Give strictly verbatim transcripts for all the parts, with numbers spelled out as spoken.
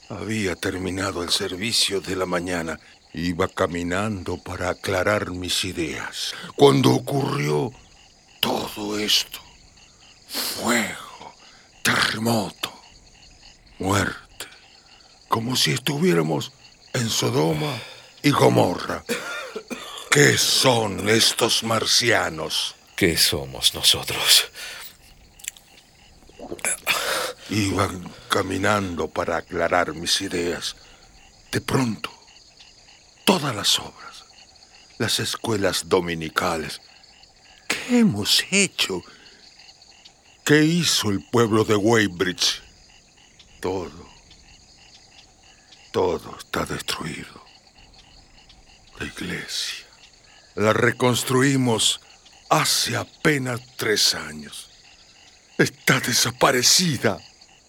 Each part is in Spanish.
Había terminado el servicio de la mañana. Iba caminando para aclarar mis ideas, cuando ocurrió todo esto. Fuego, terremoto, muerte. Como si estuviéramos en Sodoma y Gomorra. ¿Qué son estos marcianos? ¿Qué somos nosotros? Iban caminando para aclarar mis ideas. De pronto, todas las obras, las escuelas dominicales. ¿Qué hemos hecho? ¿Qué hizo el pueblo de Weybridge? Todo, todo está destruido. La iglesia la reconstruimos hace apenas tres años. Está desaparecida,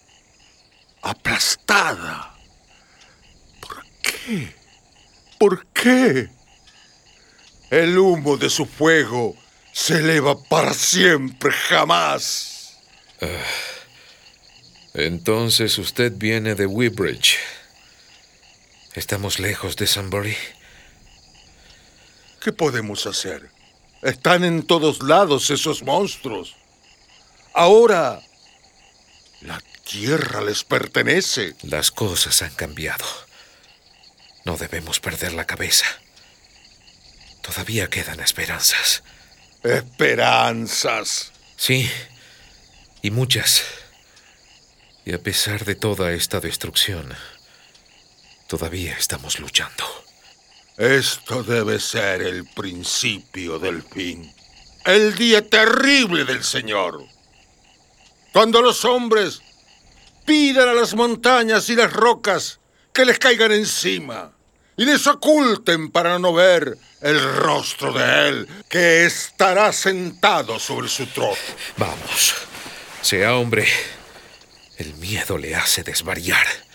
aplastada. ¿Por qué? ¿Por qué? El humo de su fuego se eleva para siempre, jamás. Uh, entonces usted viene de Weybridge. ¿Estamos lejos de Sunbury? ¿Qué podemos hacer? Están en todos lados esos monstruos. Ahora, la tierra les pertenece. Las cosas han cambiado. No debemos perder la cabeza. Todavía quedan esperanzas. ¿Esperanzas? Sí, y muchas. Y a pesar de toda esta destrucción, todavía estamos luchando. Esto debe ser el principio del fin. El día terrible del Señor. Cuando los hombres pidan a las montañas y las rocas que les caigan encima y les oculten para no ver el rostro de Él, que estará sentado sobre su trono. Vamos, sea hombre. El miedo le hace desvariar.